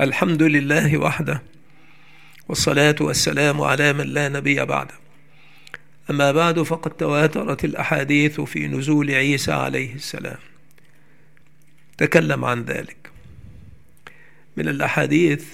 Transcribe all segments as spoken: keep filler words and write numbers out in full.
الحمد لله وحده، والصلاة والسلام على من لا نبي بعده. أما بعد، فقد تواترت الأحاديث في نزول عيسى عليه السلام. تكلم عن ذلك. من الأحاديث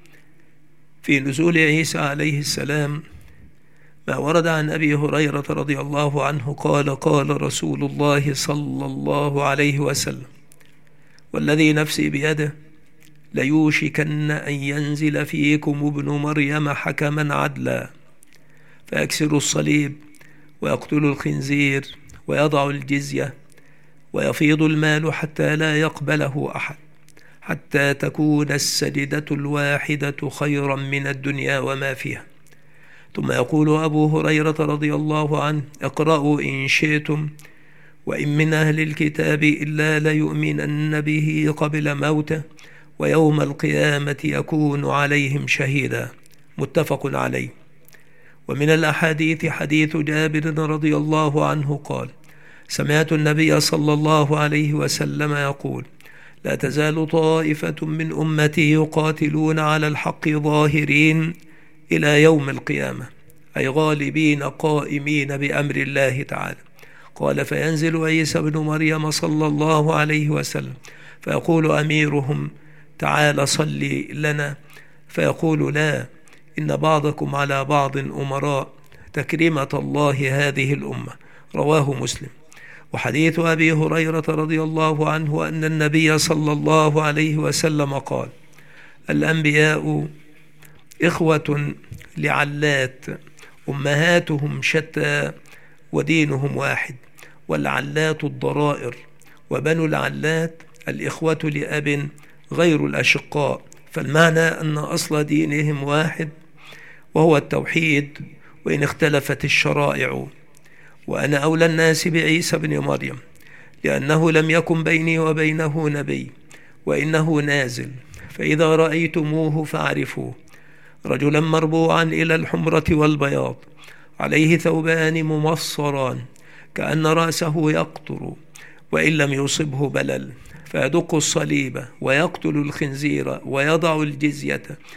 في نزول عيسى عليه السلام ما ورد عن أبي هريرة رضي الله عنه قال: قال رسول الله صلى الله عليه وسلم: والذي نفسي بيده ليوشكن أن ينزل فيكم ابن مريم حكما عدلا، فيكسر الصليب ويقتل الخنزير ويضع الجزية ويفيض المال حتى لا يقبله أحد، حتى تكون السجدة الواحدة خيرا من الدنيا وما فيها. ثم يقول أبو هريرة رضي الله عنه: اقرأوا إن شئتم: وإن من أهل الكتاب إلا ليؤمنن به قبل موته، ويوم القيامة يكون عليهم شهيدا. متفق عليه. ومن الأحاديث حديث جابر رضي الله عنه قال: سمعت النبي صلى الله عليه وسلم يقول: لا تزال طائفة من أمتي يقاتلون على الحق ظاهرين إلى يوم القيامة، أي غالبين قائمين بأمر الله تعالى. قال: فينزل عيسى بن مريم صلى الله عليه وسلم فيقول أميرهم: تعال صلي لنا، فيقول: لا، إن بعضكم على بعض أمراء، تكريمة الله هذه الأمة. رواه مسلم. وحديث أبي هريرة رضي الله عنه أن النبي صلى الله عليه وسلم قال: الأنبياء إخوة لعلات، أمهاتهم شتى ودينهم واحد، والعلات الضرائر، وبنو العلات الإخوة لأب غير الأشقاء. فالمعنى أن أصل دينهم واحد وهو التوحيد، وإن اختلفت الشرائع. وأنا أولى الناس بعيسى بن مريم، لأنه لم يكن بيني وبينه نبي، وإنه نازل، فإذا رأيتموه فاعرفوه: رجلا مربوعا إلى الحمرة والبياض، عليه ثوبان ممصران، كأن رأسه يقطر، وإن لم يصبه بلل، فيدق الصليب ويقتل الخنزير ويضع الجزية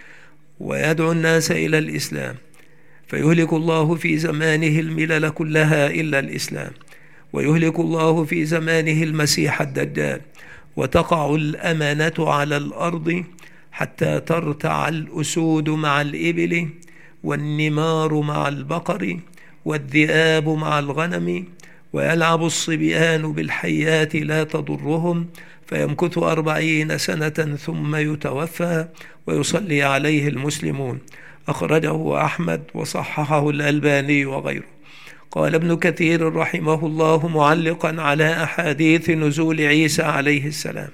ويدعو الناس إلى الإسلام، فيهلك الله في زمانه الملل كلها إلا الإسلام، ويهلك الله في زمانه المسيح الدجال، وتقع الأمانة على الأرض حتى ترتع الأسود مع الإبل، والنمار مع البقر، والذئاب مع الغنم، ويلعب الصبيان بالحيات لا تضرهم، فيمكث أربعين سنة ثم يتوفى، ويصلي عليه المسلمون. أخرجه أحمد وصححه الألباني وغيره. قال ابن كثير رحمه الله معلقا على أحاديث نزول عيسى عليه السلام: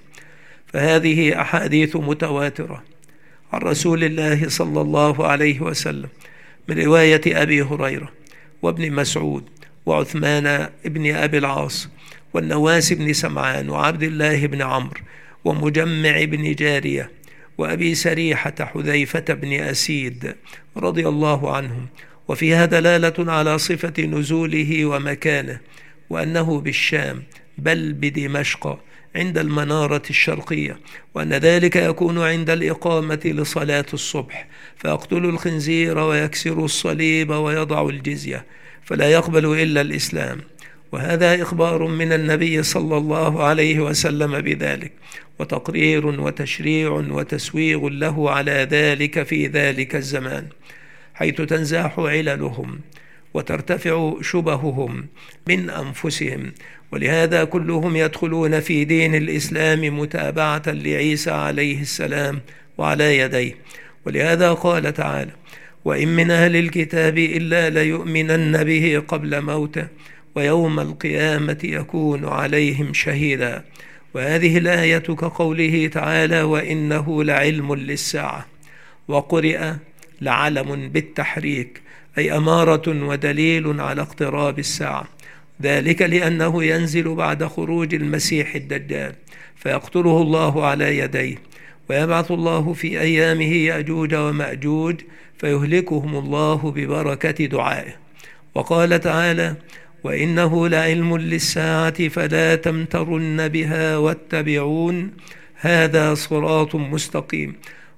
فهذه أحاديث متواترة عن رسول الله صلى الله عليه وسلم، من رواية أبي هريرة وابن مسعود وعثمان بن أبي العاص والنواس بن سمعان وعبد الله بن عمرو ومجمع بن جارية وأبي سريحة حذيفة بن أسيد رضي الله عنهم. وفيها دلالة على صفة نزوله ومكانه، وأنه بالشام بل بدمشق عند المنارة الشرقية، وأن ذلك يكون عند الإقامة لصلاة الصبح، فيقتل الخنزير ويكسر الصليب ويضع الجزية، فلا يقبل إلا الإسلام. وهذا إخبار من النبي صلى الله عليه وسلم بذلك، وتقرير وتشريع وتسويغ له على ذلك في ذلك الزمان، حيث تنزاح عللهم وترتفع شبههم من أنفسهم، ولهذا كلهم يدخلون في دين الإسلام متابعة لعيسى عليه السلام وعلى يديه. ولهذا قال تعالى: وإن من أهل الكتاب إلا ليؤمنن به قبل موته، ويوم القيامة يكون عليهم شهيدا. وهذه الآية كقوله تعالى: وإنه لعلم للساعة، وقرئ لعلم بالتحريك، أي أمارة ودليل على اقتراب الساعة، ذلك لأنه ينزل بعد خروج المسيح الدجال، فيقتله الله على يديه، ويبعث الله في أيامه يأجوج ومأجوج، فيهلكهم الله ببركة دعائه. وقال تعالى: وإنه لعلم للساعة فلا تمترن بها واتبعون هذا صراط مستقيم.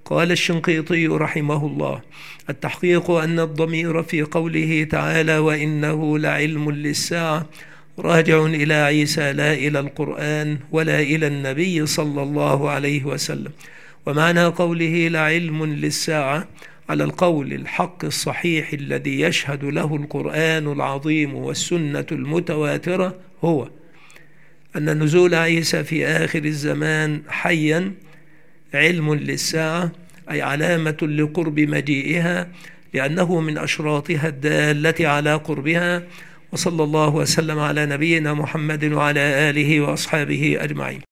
قال الشنقيطي رحمه الله: التحقيق أن الضمير في قوله تعالى وإنه لعلم للساعة راجع إلى عيسى لا إلى القرآن ولا إلى النبي صلى الله عليه وسلم. ومعنى قوله لعلم للساعة على القول الحق الصحيح الذي يشهد له القرآن العظيم والسنة المتواترة هو أن نزول عيسى في آخر الزمان حيا علم للساعة، أي علامة لقرب مجيئها، لأنه من أشراطها الدالة على قربها. وصلى الله وسلم على نبينا محمد وعلى آله وأصحابه أجمعين.